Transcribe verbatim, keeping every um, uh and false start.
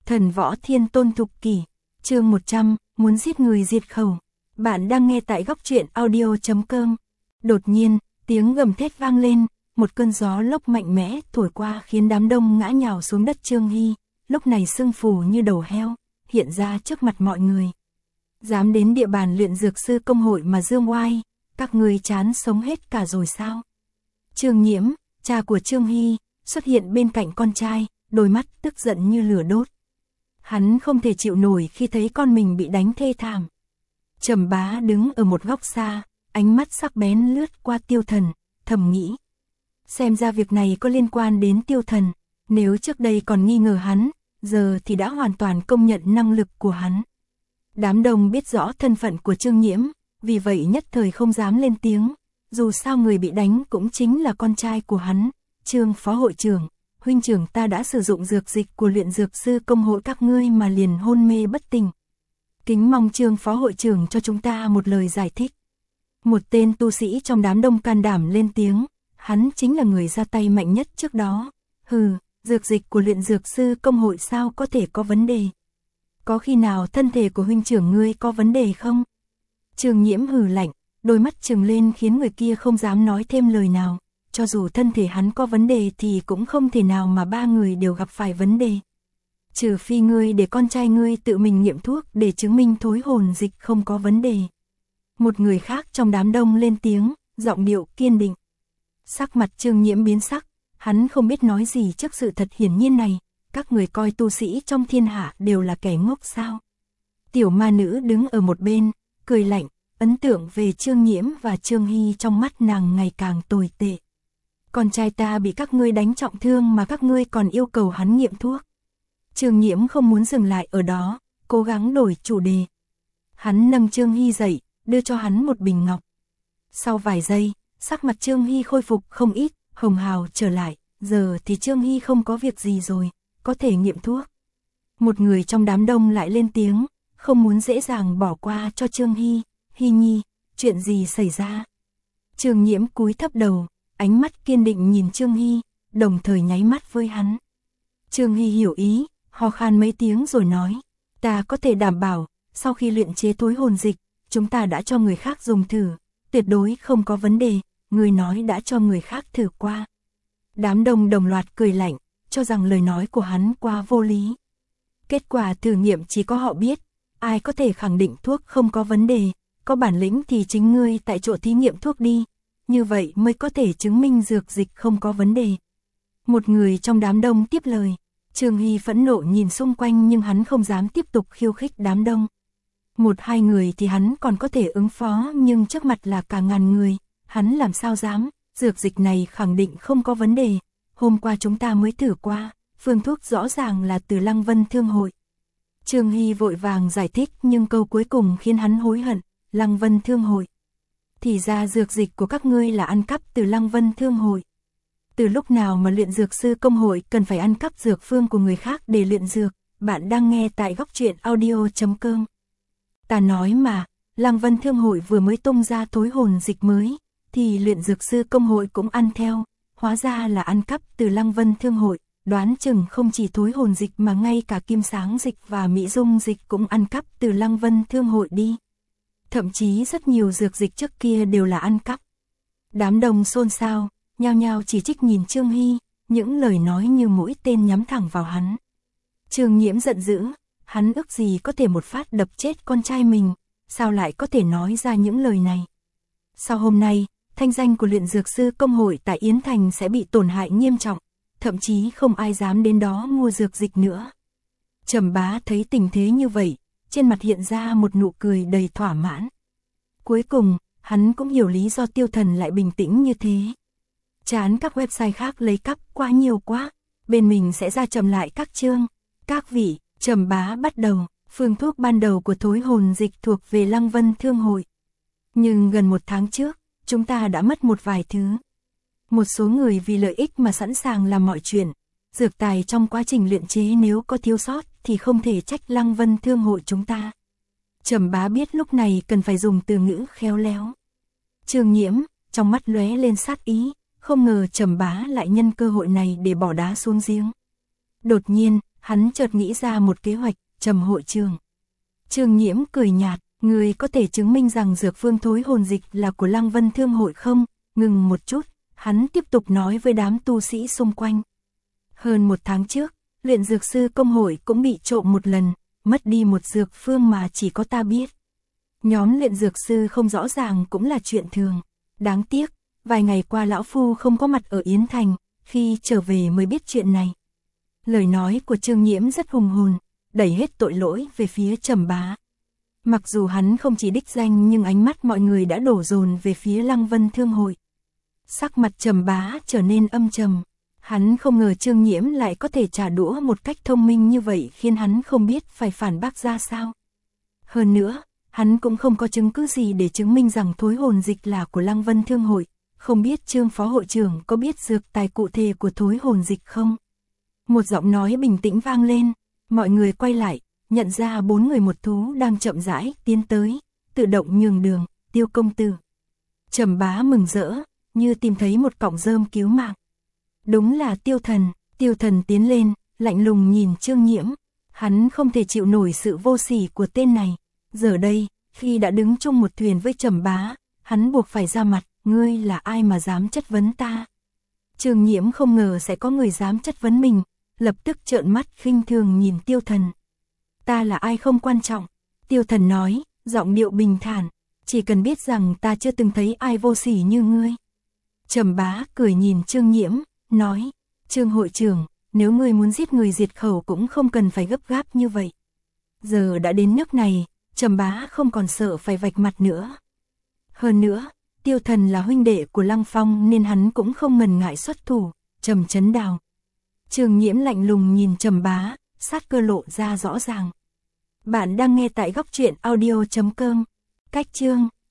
Thần võ thiên tôn thục kỷ, chương một trăm, muốn giết người diệt khẩu. Bạn đang nghe tại góc truyện audio chấm com. Đột nhiên, tiếng gầm thét vang lên, một cơn gió lốc mạnh mẽ thổi qua khiến đám đông ngã nhào xuống đất Trương Hy, lúc này sưng phù như đầu heo, hiện ra trước mặt mọi người. Dám đến địa bàn luyện dược sư công hội mà dương oai, các người chán sống hết cả rồi sao? Trương Nhiễm, cha của Trương Hy, xuất hiện bên cạnh con trai, đôi mắt tức giận như lửa đốt. Hắn không thể chịu nổi khi thấy con mình bị đánh thê thảm. Trầm Bá đứng ở một góc xa, ánh mắt sắc bén lướt qua Tiêu Thần, thầm nghĩ. Xem ra việc này có liên quan đến Tiêu Thần, nếu trước đây còn nghi ngờ hắn, giờ thì đã hoàn toàn công nhận năng lực của hắn. Đám đông biết rõ thân phận của Trương Nhiễm, vì vậy nhất thời không dám lên tiếng, dù sao người bị đánh cũng chính là con trai của hắn, Trương phó hội trưởng. Huynh trưởng ta đã sử dụng dược dịch của luyện dược sư công hội các ngươi mà liền hôn mê bất tỉnh. Kính mong Trương phó hội trưởng cho chúng ta một lời giải thích. Một tên tu sĩ trong đám đông can đảm lên tiếng, hắn chính là người ra tay mạnh nhất trước đó. Hừ, dược dịch của luyện dược sư công hội sao có thể có vấn đề? Có khi nào thân thể của huynh trưởng ngươi có vấn đề không? Trương Nhiễm hừ lạnh, đôi mắt trừng lên khiến người kia không dám nói thêm lời nào. Cho dù thân thể hắn có vấn đề thì cũng không thể nào mà ba người đều gặp phải vấn đề. Trừ phi ngươi để con trai ngươi tự mình nghiệm thuốc để chứng minh thối hồn dịch không có vấn đề. Một người khác trong đám đông lên tiếng, giọng điệu kiên định. Sắc mặt Trương Nhiễm biến sắc, hắn không biết nói gì trước sự thật hiển nhiên này. Các người coi tu sĩ trong thiên hạ đều là kẻ ngốc sao? Tiểu ma nữ đứng ở một bên, cười lạnh, ấn tượng về Trương Nhiễm và Trương Hy trong mắt nàng ngày càng tồi tệ. Con trai ta bị các ngươi đánh trọng thương mà các ngươi còn yêu cầu hắn nghiệm thuốc. Trương Nhiễm không muốn dừng lại ở đó, cố gắng đổi chủ đề. Hắn nâng Trương Hy dậy, đưa cho hắn một bình ngọc. Sau vài giây, sắc mặt Trương Hy khôi phục không ít, hồng hào trở lại, giờ thì Trương Hy không có việc gì rồi, có thể nghiệm thuốc. Một người trong đám đông lại lên tiếng, không muốn dễ dàng bỏ qua cho Trương Hy. Hy nhi, chuyện gì xảy ra? Trương Nhiễm cúi thấp đầu, ánh mắt kiên định nhìn Trương Hy, đồng thời nháy mắt với hắn. Trương Hy hiểu ý, ho khan mấy tiếng rồi nói, ta có thể đảm bảo, sau khi luyện chế thối hồn dịch, chúng ta đã cho người khác dùng thử, tuyệt đối không có vấn đề, người nói đã cho người khác thử qua. Đám đông đồng loạt cười lạnh, cho rằng lời nói của hắn quá vô lý. Kết quả thử nghiệm chỉ có họ biết, ai có thể khẳng định thuốc không có vấn đề, có bản lĩnh thì chính ngươi tại chỗ thí nghiệm thuốc đi. Như vậy mới có thể chứng minh dược dịch không có vấn đề. Một người trong đám đông tiếp lời. Trương Hy phẫn nộ nhìn xung quanh nhưng hắn không dám tiếp tục khiêu khích đám đông. Một hai người thì hắn còn có thể ứng phó nhưng trước mặt là cả ngàn người. Hắn làm sao dám, dược dịch này khẳng định không có vấn đề. Hôm qua chúng ta mới thử qua, phương thuốc rõ ràng là từ Lăng Vân Thương Hội. Trương Hy vội vàng giải thích nhưng câu cuối cùng khiến hắn hối hận. Lăng Vân Thương Hội. Thì ra dược dịch của các ngươi là ăn cắp từ Lăng Vân Thương Hội. Từ lúc nào mà luyện dược sư công hội cần phải ăn cắp dược phương của người khác để luyện dược? Bạn đang nghe tại góc truyện audio chấm com. Ta nói mà, Lăng Vân Thương Hội vừa mới tung ra thối hồn dịch mới, thì luyện dược sư công hội cũng ăn theo, hóa ra là ăn cắp từ Lăng Vân Thương Hội, đoán chừng không chỉ thối hồn dịch mà ngay cả kim sáng dịch và mỹ dung dịch cũng ăn cắp từ Lăng Vân Thương Hội đi. Thậm chí rất nhiều dược dịch trước kia đều là ăn cắp. Đám đông xôn xao, nhao nhao chỉ trích nhìn Trương Hy, những lời nói như mũi tên nhắm thẳng vào hắn. Trương Nhiễm giận dữ, hắn ước gì có thể một phát đập chết con trai mình, sao lại có thể nói ra những lời này. Sau hôm nay, thanh danh của luyện dược sư công hội tại Yến Thành sẽ bị tổn hại nghiêm trọng, thậm chí không ai dám đến đó mua dược dịch nữa. Trầm Bá thấy tình thế như vậy, trên mặt hiện ra một nụ cười đầy thỏa mãn. Cuối cùng, hắn cũng hiểu lý do Tiêu Thần lại bình tĩnh như thế. Chán các website khác lấy cắp quá nhiều quá, bên mình sẽ ra chậm lại các chương. Các vị, Trầm Bá bắt đầu, phương thuốc ban đầu của thối hồn dịch thuộc về Lăng Vân Thương Hội. Nhưng gần một tháng trước, chúng ta đã mất một vài thứ. Một số người vì lợi ích mà sẵn sàng làm mọi chuyện. Dược tài trong quá trình luyện chế nếu có thiếu sót thì không thể trách Lăng Vân Thương Hội chúng ta. Trầm Bá biết lúc này cần phải dùng từ ngữ khéo léo. Trương Nhiễm, trong mắt lóe lên sát ý, không ngờ Trầm Bá lại nhân cơ hội này để bỏ đá xuống giếng. Đột nhiên, Hắn chợt nghĩ ra một kế hoạch, Trầm hội trưởng. Trương Nhiễm cười nhạt, người có thể chứng minh rằng dược phương thối hồn dịch là của Lăng Vân Thương hội không? Ngừng một chút, hắn tiếp tục nói với đám tu sĩ xung quanh. Hơn một tháng trước, luyện dược sư công hội cũng bị trộm một lần, mất đi một dược phương mà chỉ có ta biết. Nhóm luyện dược sư không rõ ràng cũng là chuyện thường. Đáng tiếc, vài ngày qua lão phu không có mặt ở Yến Thành, khi trở về mới biết chuyện này. Lời nói của Trương Nhiễm rất hùng hồn, đẩy hết tội lỗi về phía Trầm Bá. Mặc dù hắn không chỉ đích danh nhưng ánh mắt mọi người đã đổ dồn về phía Lăng Vân Thương hội. Sắc mặt Trầm Bá trở nên âm trầm. Hắn không ngờ Trương Nhiễm lại có thể trả đũa một cách thông minh như vậy khiến hắn không biết phải phản bác ra sao. Hơn nữa, hắn cũng không có chứng cứ gì để chứng minh rằng thối hồn dịch là của Lăng Vân Thương hội. Không biết Trương phó hội trưởng có biết dược tài cụ thể của thối hồn dịch không? Một giọng nói bình tĩnh vang lên, mọi người quay lại, nhận ra bốn người một thú đang chậm rãi tiến tới, tự động nhường đường, Tiêu công tử. Trầm Bá mừng rỡ, như tìm thấy một cọng rơm cứu mạng. Đúng là Tiêu thần, Tiêu thần tiến lên, lạnh lùng nhìn Trương Nhiễm. Hắn không thể chịu nổi sự vô sỉ của tên này. Giờ đây, khi đã đứng chung một thuyền với Trầm Bá, hắn buộc phải ra mặt, ngươi là ai mà dám chất vấn ta? Trương Nhiễm không ngờ sẽ có người dám chất vấn mình, lập tức trợn mắt khinh thường nhìn Tiêu thần. Ta là ai không quan trọng, Tiêu thần nói, giọng điệu bình thản, chỉ cần biết rằng ta chưa từng thấy ai vô sỉ như ngươi. Trầm Bá cười nhìn Trương Nhiễm, nói, Trương hội trưởng, nếu ngươi muốn giết người diệt khẩu cũng không cần phải gấp gáp như vậy. Giờ đã đến nước này, Trầm Bá không còn sợ phải vạch mặt nữa. Hơn nữa, Tiêu thần là huynh đệ của Lăng Phong nên hắn cũng không ngần ngại xuất thủ, Trầm Chấn Đào. Trương Nhiễm lạnh lùng nhìn Trầm Bá, sát cơ lộ ra rõ ràng. Bạn đang nghe tại góc truyện audio chấm com. Cách chương